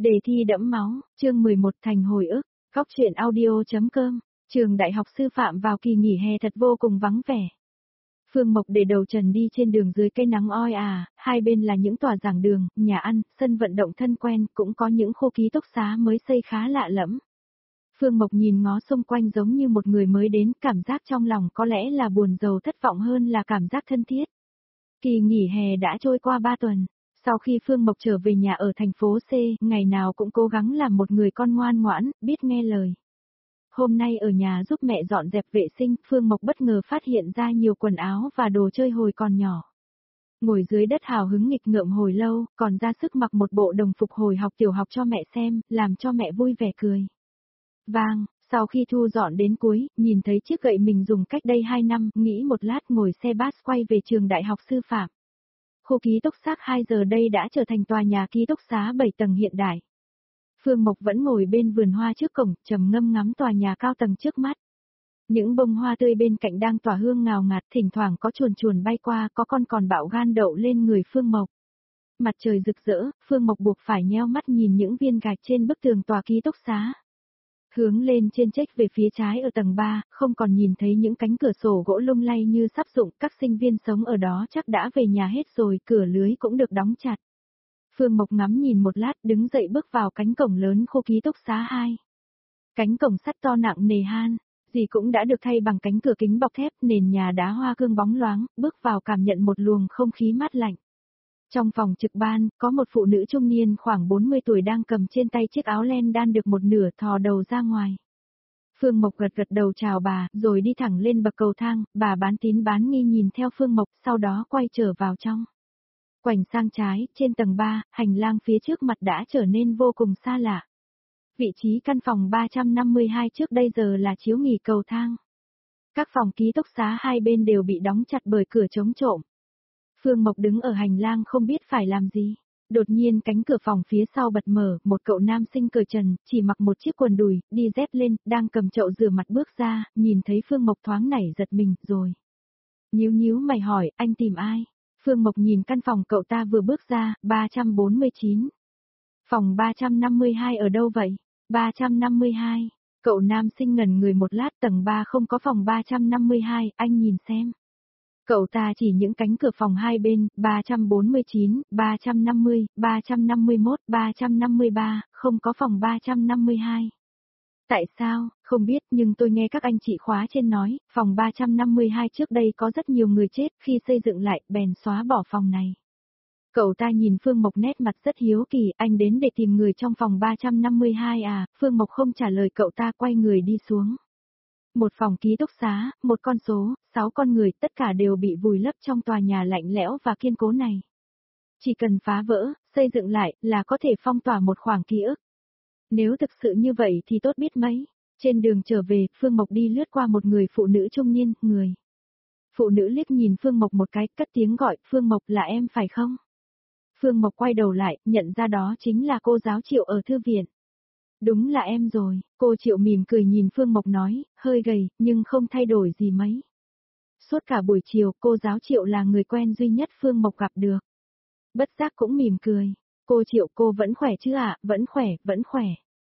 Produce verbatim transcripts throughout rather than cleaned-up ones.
Đề thi đẫm máu, chương mười một thành hồi ức, góc truyện audio.com, trường đại học sư phạm vào kỳ nghỉ hè thật vô cùng vắng vẻ. Phương Mộc để đầu trần đi trên đường dưới cây nắng oi ả, hai bên là những tòa giảng đường, nhà ăn, sân vận động thân quen, cũng có những khu ký túc xá mới xây khá lạ lẫm. Phương Mộc nhìn ngó xung quanh giống như một người mới đến, cảm giác trong lòng có lẽ là buồn rầu thất vọng hơn là cảm giác thân thiết. Kỳ nghỉ hè đã trôi qua ba tuần. Sau khi Phương Mộc trở về nhà ở thành phố C, ngày nào cũng cố gắng làm một người con ngoan ngoãn, biết nghe lời. Hôm nay ở nhà giúp mẹ dọn dẹp vệ sinh, Phương Mộc bất ngờ phát hiện ra nhiều quần áo và đồ chơi hồi còn nhỏ. Ngồi dưới đất hào hứng nghịch ngợm hồi lâu, còn ra sức mặc một bộ đồng phục hồi học tiểu học cho mẹ xem, làm cho mẹ vui vẻ cười. Vang, sau khi thu dọn đến cuối, nhìn thấy chiếc gậy mình dùng cách đây hai năm, nghĩ một lát ngồi xe bus quay về trường đại học sư phạm. Khu ký túc xá hai giờ đây đã trở thành tòa nhà ký túc xá bảy tầng hiện đại. Phương Mộc vẫn ngồi bên vườn hoa trước cổng, trầm ngâm ngắm tòa nhà cao tầng trước mắt. Những bông hoa tươi bên cạnh đang tỏa hương ngào ngạt, thỉnh thoảng có chuồn chuồn bay qua, có con còn bạo gan đậu lên người Phương Mộc. Mặt trời rực rỡ, Phương Mộc buộc phải nheo mắt nhìn những viên gạch trên bức tường tòa ký túc xá. Hướng lên trên check về phía trái ở tầng ba, không còn nhìn thấy những cánh cửa sổ gỗ lung lay như sắp rụng, các sinh viên sống ở đó chắc đã về nhà hết rồi, cửa lưới cũng được đóng chặt. Phương Mộc ngắm nhìn một lát, đứng dậy bước vào cánh cổng lớn khu ký túc xá hai. Cánh cổng sắt to nặng nề han, gì cũng đã được thay bằng cánh cửa kính bọc thép, nền nhà đá hoa cương bóng loáng, bước vào cảm nhận một luồng không khí mát lạnh. Trong phòng trực ban, có một phụ nữ trung niên khoảng bốn mươi tuổi đang cầm trên tay chiếc áo len đan được một nửa thò đầu ra ngoài. Phương Mộc gật gật đầu chào bà, rồi đi thẳng lên bậc cầu thang, bà bán tín bán nghi nhìn theo Phương Mộc, sau đó quay trở vào trong. Quảnh sang trái, trên tầng ba, hành lang phía trước mặt đã trở nên vô cùng xa lạ. Vị trí căn phòng ba trăm năm mươi hai trước đây giờ là chiếu nghỉ cầu thang. Các phòng ký túc xá hai bên đều bị đóng chặt bởi cửa chống trộm. Phương Mộc đứng ở hành lang không biết phải làm gì. Đột nhiên cánh cửa phòng phía sau bật mở, một cậu nam sinh cởi trần, chỉ mặc một chiếc quần đùi, đi dép lên, đang cầm chậu rửa mặt bước ra, nhìn thấy Phương Mộc thoáng nảy giật mình, rồi. Nhíu nhíu mày hỏi, anh tìm ai? Phương Mộc nhìn căn phòng cậu ta vừa bước ra, ba trăm bốn mươi chín. Phòng ba trăm năm mươi hai ở đâu vậy? ba trăm năm mươi hai. Cậu nam sinh ngẩn người một lát, tầng ba không có phòng ba trăm năm mươi hai, anh nhìn xem. Cậu ta chỉ những cánh cửa phòng hai bên, ba trăm bốn mươi chín, ba trăm năm mươi, ba trăm năm mươi mốt, ba trăm năm mươi ba, không có phòng ba trăm năm mươi hai. Tại sao, không biết, nhưng tôi nghe các anh chị khóa trên nói, phòng ba trăm năm mươi hai trước đây có rất nhiều người chết, khi xây dựng lại, bèn xóa bỏ phòng này. Cậu ta nhìn Phương Mộc nét mặt rất hiếu kỳ, anh đến để tìm người trong phòng ba trăm năm mươi hai à, Phương Mộc không trả lời, cậu ta quay người đi xuống. Một phòng ký túc xá, một con số, sáu con người, tất cả đều bị vùi lấp trong tòa nhà lạnh lẽo và kiên cố này. Chỉ cần phá vỡ, xây dựng lại, là có thể phong tỏa một khoảng ký ức. Nếu thực sự như vậy thì tốt biết mấy. Trên đường trở về, Phương Mộc đi lướt qua một người phụ nữ trung niên, người. Phụ nữ liếc nhìn Phương Mộc một cái, cất tiếng gọi, Phương Mộc là em phải không? Phương Mộc quay đầu lại, nhận ra đó chính là cô giáo Triệu ở thư viện. Đúng là em rồi, cô Triệu mỉm cười nhìn Phương Mộc nói, hơi gầy, nhưng không thay đổi gì mấy. Suốt cả buổi chiều, cô giáo Triệu là người quen duy nhất Phương Mộc gặp được. Bất giác cũng mỉm cười, cô Triệu cô vẫn khỏe chứ ạ, à? Vẫn khỏe, vẫn khỏe.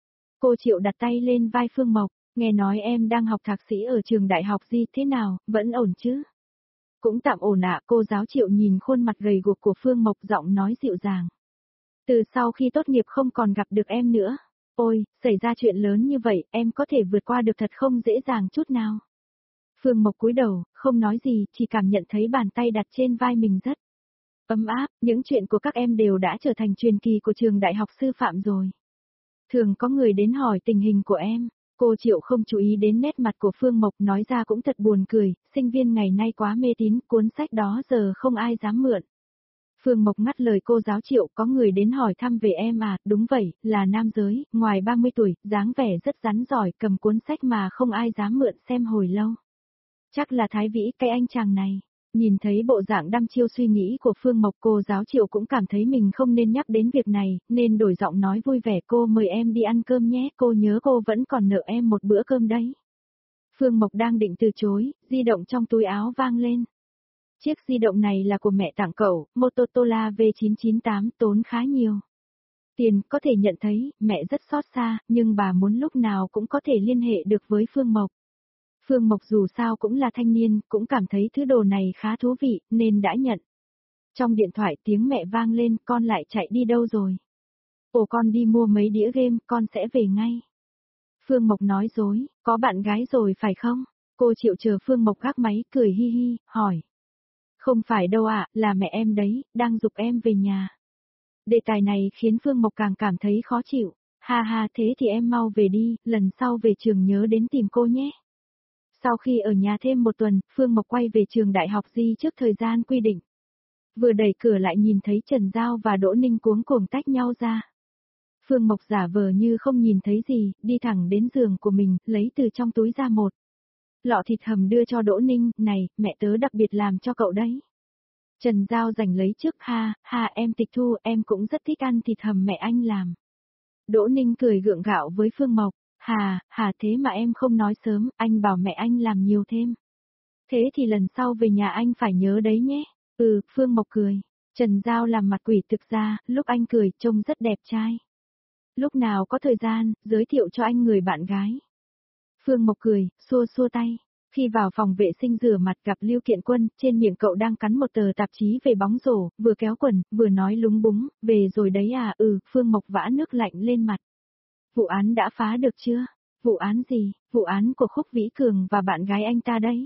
Cô Triệu đặt tay lên vai Phương Mộc, nghe nói em đang học thạc sĩ ở trường đại học gì thế nào, vẫn ổn chứ? Cũng tạm ổn ạ, cô giáo Triệu nhìn khuôn mặt gầy guộc của Phương Mộc, giọng nói dịu dàng. Từ sau khi tốt nghiệp không còn gặp được em nữa. Ôi, xảy ra chuyện lớn như vậy, em có thể vượt qua được thật không dễ dàng chút nào. Phương Mộc cúi đầu, không nói gì, chỉ cảm nhận thấy bàn tay đặt trên vai mình rất ấm áp, những chuyện của các em đều đã trở thành truyền kỳ của trường đại học sư phạm rồi. Thường có người đến hỏi tình hình của em, cô Triệu không chú ý đến nét mặt của Phương Mộc, nói ra cũng thật buồn cười, sinh viên ngày nay quá mê tín, cuốn sách đó giờ không ai dám mượn. Phương Mộc ngắt lời cô giáo Triệu, có người đến hỏi thăm về em à, đúng vậy, là nam giới, ngoài ba mươi tuổi, dáng vẻ rất rắn giỏi, cầm cuốn sách mà không ai dám mượn xem hồi lâu. Chắc là Thái Vĩ, cái anh chàng này. Nhìn thấy bộ dạng đăm chiêu suy nghĩ của Phương Mộc, cô giáo Triệu cũng cảm thấy mình không nên nhắc đến việc này, nên đổi giọng nói vui vẻ, cô mời em đi ăn cơm nhé, cô nhớ cô vẫn còn nợ em một bữa cơm đấy. Phương Mộc đang định từ chối, di động trong túi áo vang lên. Chiếc di động này là của mẹ tặng cậu, Motorola V chín chín tám, tốn khá nhiều Tiền có thể nhận thấy, mẹ rất xót xa, nhưng bà muốn lúc nào cũng có thể liên hệ được với Phương Mộc. Phương Mộc dù sao cũng là thanh niên, cũng cảm thấy thứ đồ này khá thú vị, nên đã nhận. Trong điện thoại tiếng mẹ vang lên, con lại chạy đi đâu rồi? Ồ con đi mua mấy đĩa game, con sẽ về ngay. Phương Mộc nói dối, có bạn gái rồi phải không? Cô chịu chờ Phương Mộc gác máy, cười hi hi, hỏi. Không phải đâu ạ, là mẹ em đấy, đang giục em về nhà. Đề tài này khiến Phương Mộc càng cảm thấy khó chịu. Ha ha thế thì em mau về đi, lần sau về trường nhớ đến tìm cô nhé. Sau khi ở nhà thêm một tuần, Phương Mộc quay về trường đại học Di trước thời gian quy định. Vừa đẩy cửa lại nhìn thấy Trần Giao và Đỗ Ninh cuống cuồng tách nhau ra. Phương Mộc giả vờ như không nhìn thấy gì, đi thẳng đến giường của mình, lấy từ trong túi ra một lọ thịt hầm đưa cho Đỗ Ninh, này, mẹ tớ đặc biệt làm cho cậu đấy. Trần Giao giành lấy trước, ha, ha em tịch thu, em cũng rất thích ăn thịt hầm mẹ anh làm. Đỗ Ninh cười gượng gạo với Phương Mộc, hà, hà thế mà em không nói sớm, anh bảo mẹ anh làm nhiều thêm. Thế thì lần sau về nhà anh phải nhớ đấy nhé. Ừ, Phương Mộc cười. Trần Giao làm mặt quỷ thực ra, lúc anh cười trông rất đẹp trai. Lúc nào có thời gian, giới thiệu cho anh người bạn gái. Phương Mộc cười, xua xua tay. Khi vào phòng vệ sinh rửa mặt gặp Lưu Kiện Quân, trên miệng cậu đang cắn một tờ tạp chí về bóng rổ, vừa kéo quần, vừa nói lúng búng, về rồi đấy à, ừ, Phương Mộc vã nước lạnh lên mặt. Vụ án đã phá được chưa? Vụ án gì? Vụ án của Khúc Vĩ Cường và bạn gái anh ta đấy.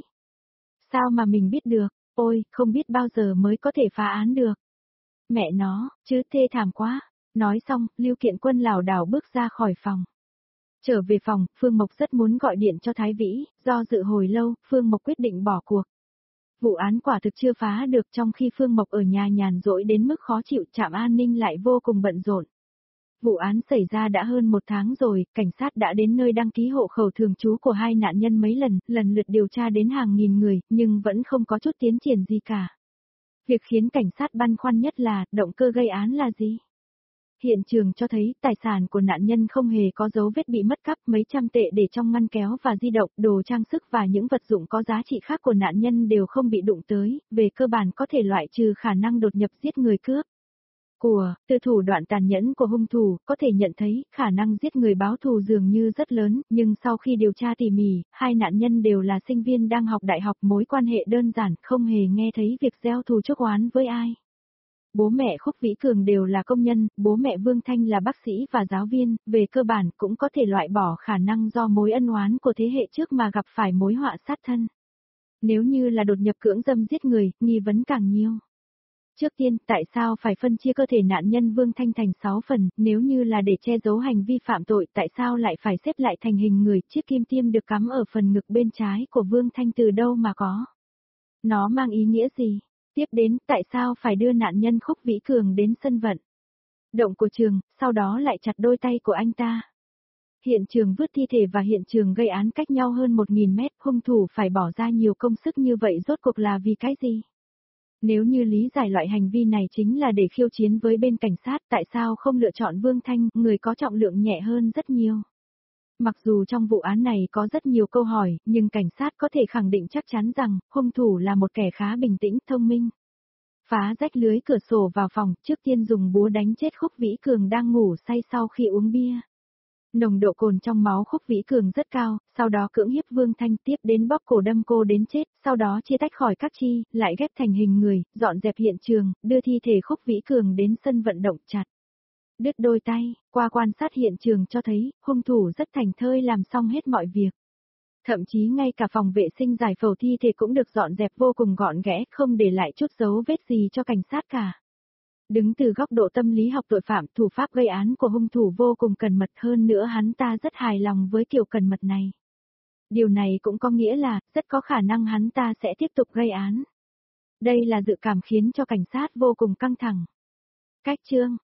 Sao mà mình biết được? Ôi, không biết bao giờ mới có thể phá án được. Mẹ nó, chứ thê thảm quá. Nói xong, Lưu Kiện Quân lảo đảo bước ra khỏi phòng. Trở về phòng, Phương Mộc rất muốn gọi điện cho Thái Vĩ, do dự hồi lâu, Phương Mộc quyết định bỏ cuộc. Vụ án quả thực chưa phá được trong khi Phương Mộc ở nhà nhàn rỗi đến mức khó chịu, trạm an ninh lại vô cùng bận rộn. Vụ án xảy ra đã hơn một tháng rồi, cảnh sát đã đến nơi đăng ký hộ khẩu thường trú của hai nạn nhân mấy lần, lần lượt điều tra đến hàng nghìn người, nhưng vẫn không có chút tiến triển gì cả. Việc khiến cảnh sát băn khoăn nhất là, động cơ gây án là gì? Hiện trường cho thấy tài sản của nạn nhân không hề có dấu vết bị mất cắp, mấy trăm tệ để trong ngăn kéo và di động, đồ trang sức và những vật dụng có giá trị khác của nạn nhân đều không bị đụng tới, về cơ bản có thể loại trừ khả năng đột nhập giết người cướp. Của, từ thủ đoạn tàn nhẫn của hung thủ, có thể nhận thấy khả năng giết người báo thù dường như rất lớn, nhưng sau khi điều tra tỉ mỉ, hai nạn nhân đều là sinh viên đang học đại học, mối quan hệ đơn giản, không hề nghe thấy việc gieo thù chuốc oán với ai. Bố mẹ Khúc Vĩ Cường đều là công nhân, bố mẹ Vương Thanh là bác sĩ và giáo viên, về cơ bản cũng có thể loại bỏ khả năng do mối ân oán của thế hệ trước mà gặp phải mối họa sát thân. Nếu như là đột nhập cưỡng dâm giết người, nghi vấn càng nhiều. Trước tiên, tại sao phải phân chia cơ thể nạn nhân Vương Thanh thành sáu phần, nếu như là để che giấu hành vi phạm tội, tại sao lại phải xếp lại thành hình người, chiếc kim tiêm được cắm ở phần ngực bên trái của Vương Thanh từ đâu mà có? Nó mang ý nghĩa gì? Tiếp đến, tại sao phải đưa nạn nhân Khúc Vĩ Cường đến sân vận động của trường, sau đó lại chặt đôi tay của anh ta? Hiện trường vứt thi thể và hiện trường gây án cách nhau hơn một nghìn mét, hung thủ phải bỏ ra nhiều công sức như vậy rốt cuộc là vì cái gì? Nếu như lý giải loại hành vi này chính là để khiêu chiến với bên cảnh sát, tại sao không lựa chọn Vương Thanh, người có trọng lượng nhẹ hơn rất nhiều? Mặc dù trong vụ án này có rất nhiều câu hỏi, nhưng cảnh sát có thể khẳng định chắc chắn rằng, hung thủ là một kẻ khá bình tĩnh, thông minh. Phá rách lưới cửa sổ vào phòng, trước tiên dùng búa đánh chết Khúc Vĩ Cường đang ngủ say sau khi uống bia. Nồng độ cồn trong máu Khúc Vĩ Cường rất cao, sau đó cưỡng hiếp Vương Thanh, tiếp đến bóp cổ đâm cô đến chết, sau đó chia tách khỏi các chi, lại ghép thành hình người, dọn dẹp hiện trường, đưa thi thể Khúc Vĩ Cường đến sân vận động chặt đứt đôi tay, qua quan sát hiện trường cho thấy, hung thủ rất thành thơi làm xong hết mọi việc. Thậm chí ngay cả phòng vệ sinh giải phẫu thi thể cũng được dọn dẹp vô cùng gọn ghẽ, không để lại chút dấu vết gì cho cảnh sát cả. Đứng từ góc độ tâm lý học tội phạm, thủ pháp gây án của hung thủ vô cùng cẩn mật, hơn nữa hắn ta rất hài lòng với kiểu cẩn mật này. Điều này cũng có nghĩa là, rất có khả năng hắn ta sẽ tiếp tục gây án. Đây là dự cảm khiến cho cảnh sát vô cùng căng thẳng. Cách chương